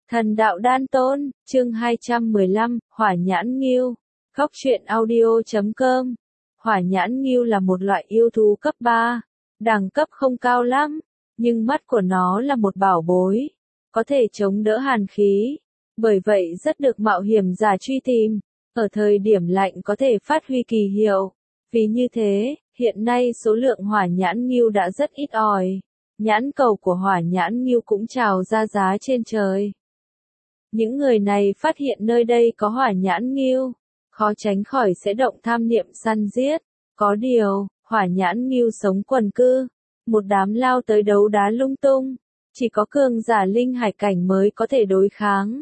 Thần đạo đan tôn, chương 215, Hỏa nhãn ngưu. Góc truyện audio.com. Hỏa nhãn ngưu là một loại yêu thú cấp 3, đẳng cấp không cao lắm, nhưng mắt của nó là một bảo bối, có thể chống đỡ hàn khí, bởi vậy rất được mạo hiểm giả truy tìm, ở thời điểm lạnh có thể phát huy kỳ hiệu. Vì như thế, hiện nay số lượng hỏa nhãn ngưu đã rất ít ỏi, nhãn cầu của hỏa nhãn ngưu cũng trào ra giá trên trời. Những người này phát hiện nơi đây có hỏa nhãn ngưu, khó tránh khỏi sẽ động tham niệm săn giết. Có điều, hỏa nhãn ngưu sống quần cư, một đám lao tới đấu đá lung tung, chỉ có cường giả linh hải cảnh mới có thể đối kháng.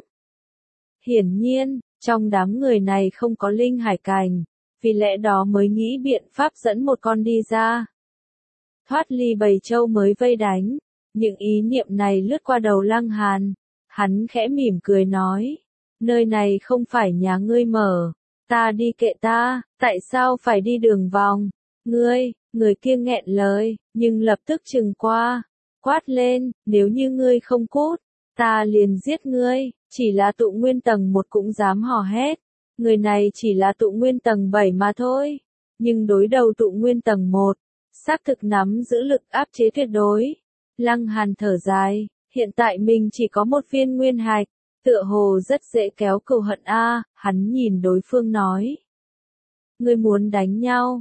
Hiển nhiên, trong đám người này không có linh hải cảnh, vì lẽ đó mới nghĩ biện pháp dẫn một con đi ra. Thoát ly bầy trâu mới vây đánh, những ý niệm này lướt qua đầu Lăng Hàn. Hắn khẽ mỉm cười nói, nơi này không phải nhà ngươi mở, ta đi kệ ta, tại sao phải đi đường vòng? Người kia nghẹn lời, nhưng lập tức chừng qua, quát lên, nếu như ngươi không cút, ta liền giết ngươi. Chỉ là tụ nguyên tầng 1 cũng dám hò hét, người này chỉ là tụ nguyên tầng 7 mà thôi, nhưng đối đầu tụ nguyên tầng 1, xác thực nắm giữ lực áp chế tuyệt đối. Lăng Hàn thở dài. Hiện tại mình chỉ có một viên nguyên hạch, tựa hồ rất dễ kéo cừu hận a. Hắn nhìn đối phương nói. Ngươi muốn đánh nhau,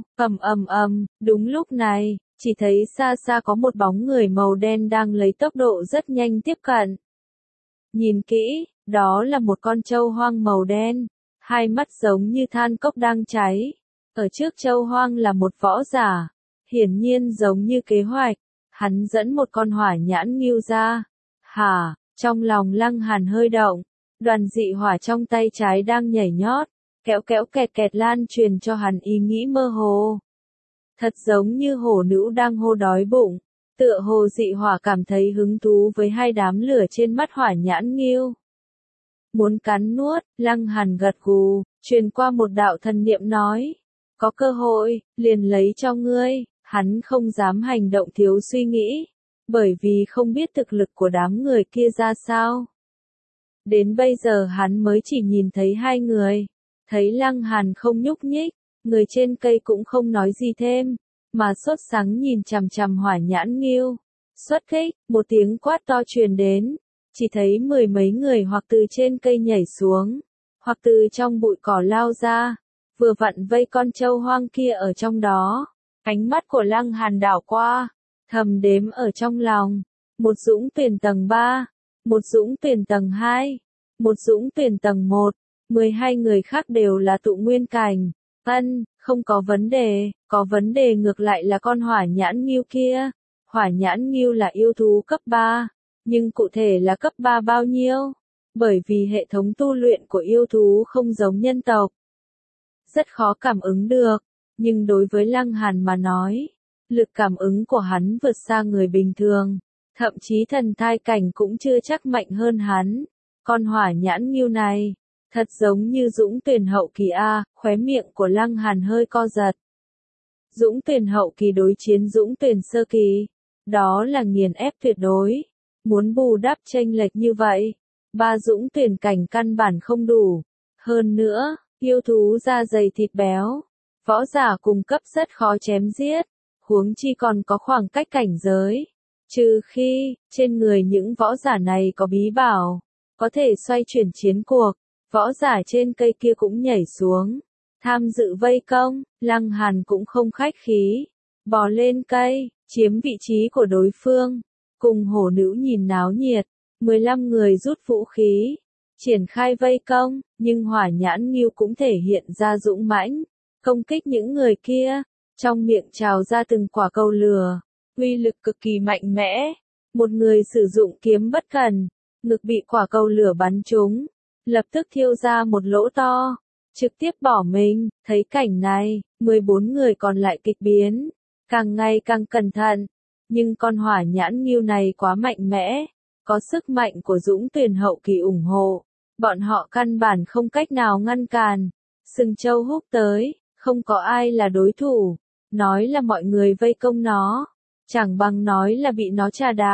đúng lúc này, chỉ thấy xa xa có một bóng người màu đen đang lấy tốc độ rất nhanh tiếp cận. Nhìn kỹ, đó là một con trâu hoang màu đen, hai mắt giống như than cốc đang cháy. Ở trước trâu hoang là một võ giả, hiển nhiên giống như kế hoạch, hắn dẫn một con hỏa nhãn ngưu ra. Hả, trong lòng Lăng Hàn hơi động, đoàn dị hỏa trong tay trái đang nhảy nhót, kéo kéo kẹt kẹt lan truyền cho hắn ý nghĩ mơ hồ. Thật giống như hổ nữ đang hô đói bụng, tựa hồ dị hỏa cảm thấy hứng thú với hai đám lửa trên mắt hỏa nhãn ngưu. Muốn cắn nuốt, Lăng Hàn gật gù, truyền qua một đạo thần niệm nói, có cơ hội, liền lấy cho ngươi. Hắn không dám hành động thiếu suy nghĩ, bởi vì không biết thực lực của đám người kia ra sao. Đến bây giờ hắn mới chỉ nhìn thấy hai người, thấy Lăng Hàn không nhúc nhích, người trên cây cũng không nói gì thêm, mà sốt sắng nhìn chằm chằm hỏa nhãn ngưu. Xuất kích, một tiếng quát to truyền đến, chỉ thấy mười mấy người hoặc từ trên cây nhảy xuống, hoặc từ trong bụi cỏ lao ra, vừa vặn vây con trâu hoang kia ở trong đó. Ánh mắt của Lăng Hàn đảo qua, thầm đếm ở trong lòng, một dũng tuyển tầng 3, một dũng tuyển tầng 2, một dũng tuyển tầng 1, 12 người khác đều là tụ nguyên cảnh. Không có vấn đề ngược lại là con hỏa nhãn ngưu kia. Hỏa nhãn ngưu là yêu thú cấp 3, nhưng cụ thể là cấp 3 bao nhiêu? Bởi vì hệ thống tu luyện của yêu thú không giống nhân tộc, rất khó cảm ứng được. Nhưng đối với Lăng Hàn mà nói, lực cảm ứng của hắn vượt xa người bình thường, thậm chí thần thai cảnh cũng chưa chắc mạnh hơn hắn. Con hỏa nhãn ngưu này, thật giống như dũng tuyển hậu kỳ a. Khóe miệng của Lăng Hàn hơi co giật. Dũng tuyển hậu kỳ đối chiến dũng tuyển sơ kỳ, đó là nghiền ép tuyệt đối. Muốn bù đắp chênh lệch như vậy, ba dũng tuyển cảnh căn bản không đủ. Hơn nữa, yêu thú da dày thịt béo, võ giả cùng cấp rất khó chém giết, huống chi còn có khoảng cách cảnh giới. Trừ khi, trên người những võ giả này có bí bảo, có thể xoay chuyển chiến cuộc, võ giả trên cây kia cũng nhảy xuống, tham dự vây công. Lăng Hàn cũng không khách khí, bò lên cây, chiếm vị trí của đối phương, cùng hổ nữ nhìn náo nhiệt, 15 người rút vũ khí, triển khai vây công, nhưng hỏa nhãn ngưu cũng thể hiện ra dũng mãnh. Công kích những người kia, trong miệng trào ra từng quả cầu lửa, uy lực cực kỳ mạnh mẽ. Một người sử dụng kiếm bất cẩn, ngực bị quả cầu lửa bắn trúng, lập tức thiêu ra một lỗ to, trực tiếp bỏ mình. Thấy cảnh này, 14 người còn lại kịch biến, càng ngày càng cẩn thận, nhưng con hỏa nhãn ngưu này quá mạnh mẽ, có sức mạnh của dũng tuyển hậu kỳ ủng hộ, bọn họ căn bản không cách nào ngăn cản. Sừng trâu húc tới, không có ai là đối thủ, nói là mọi người vây công nó, chẳng bằng nói là bị nó trà đạp.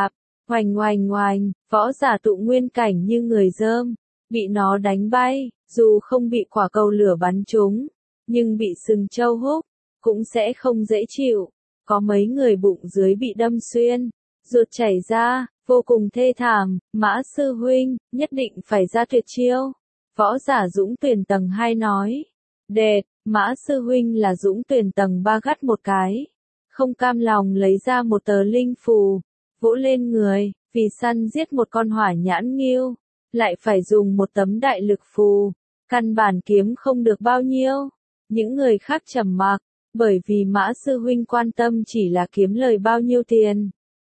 Oành oành oành, võ giả tụ nguyên cảnh như người dơm, bị nó đánh bay, dù không bị quả cầu lửa bắn trúng, nhưng bị sừng trâu húc, cũng sẽ không dễ chịu. Có mấy người bụng dưới bị đâm xuyên, ruột chảy ra, vô cùng thê thảm. Mã sư huynh, nhất định phải ra tuyệt chiêu. Võ giả Dũng Tuyển tầng 2 nói. Đệt, Mã sư huynh là Dũng Tuyển tầng 3 gắt một cái. Không cam lòng lấy ra một tờ linh phù, vỗ lên người, vì săn giết một con hỏa nhãn nghêu, lại phải dùng một tấm đại lực phù, căn bản kiếm không được bao nhiêu. Những người khác trầm mặc, bởi vì Mã sư huynh quan tâm chỉ là kiếm lời bao nhiêu tiền.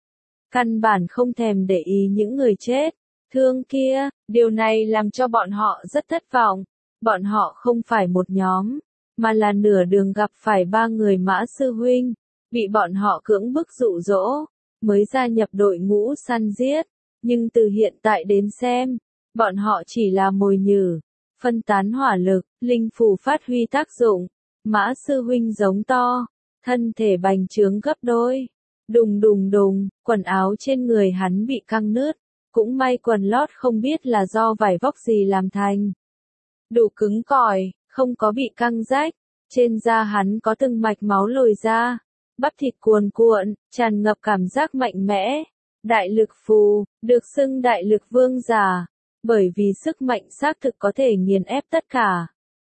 Căn bản không thèm để ý những người chết, thương kia, điều này làm cho bọn họ rất thất vọng. Bọn họ không phải một nhóm, mà là nửa đường gặp phải 3 người Mã sư huynh, bị bọn họ cưỡng bức dụ dỗ, mới gia nhập đội ngũ săn giết. Nhưng từ hiện tại đến xem, bọn họ chỉ là mồi nhử, phân tán hỏa lực, linh phù phát huy tác dụng. Mã sư huynh giống to, thân thể bành trướng gấp đôi. Đùng đùng đùng, quần áo trên người hắn bị căng nứt, cũng may quần lót không biết là do vải vóc gì làm thành. Đủ cứng cỏi, không có bị căng rách, trên da hắn có từng mạch máu lồi ra, bắp thịt cuồn cuộn, tràn ngập cảm giác mạnh mẽ. Đại lực phù, được xưng đại lực vương giả, bởi vì sức mạnh xác thực có thể nghiền ép tất cả.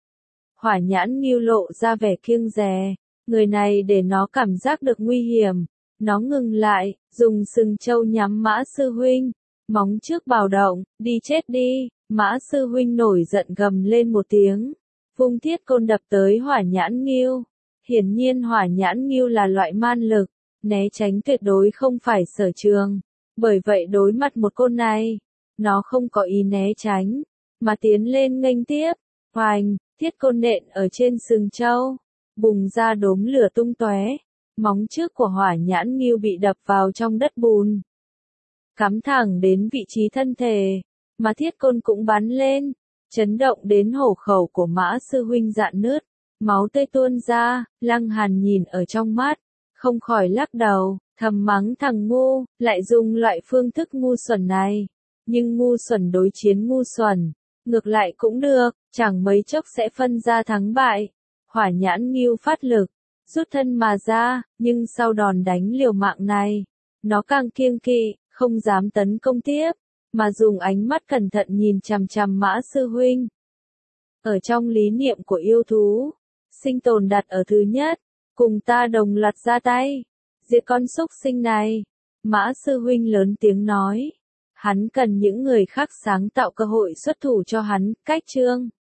Hỏa nhãn nghêu lộ ra vẻ kiêng dè, người này để nó cảm giác được nguy hiểm. Nó ngừng lại, dùng sừng trâu nhắm Mã sư huynh, móng trước bạo động, đi chết đi. Mã sư huynh nổi giận gầm lên một tiếng, vung thiết côn đập tới hỏa nhãn nghêu. Hiển nhiên hỏa nhãn nghêu là loại man lực, né tránh tuyệt đối không phải sở trường. Bởi vậy đối mặt một côn này, nó không có ý né tránh, mà tiến lên nghênh tiếp. Hoành, thiết côn nện ở trên sừng trâu, bùng ra đốm lửa tung tóe. Móng trước của hỏa nhãn nghêu bị đập vào trong đất bùn, cắm thẳng đến vị trí thân thể, mà thiết côn cũng bắn lên, chấn động đến hổ khẩu của Mã sư huynh dạn nứt, máu tươi tuôn ra. Lăng Hàn nhìn ở trong mắt, không khỏi lắc đầu, thầm mắng thằng ngu, lại dùng loại phương thức ngu xuẩn này. Nhưng ngu xuẩn đối chiến ngu xuẩn, ngược lại cũng được, chẳng mấy chốc sẽ phân ra thắng bại. Hỏa nhãn nghêu phát lực, rút thân mà ra, nhưng sau đòn đánh liều mạng này, nó càng kiêng kỵ, không dám tấn công tiếp, mà dùng ánh mắt cẩn thận nhìn chằm chằm Mã sư huynh. Ở trong lý niệm của yêu thú, sinh tồn đặt ở thứ nhất, cùng ta đồng loạt ra tay, diệt con súc sinh này. Mã sư huynh lớn tiếng nói, hắn cần những người khác sáng tạo cơ hội xuất thủ cho hắn. Cách chương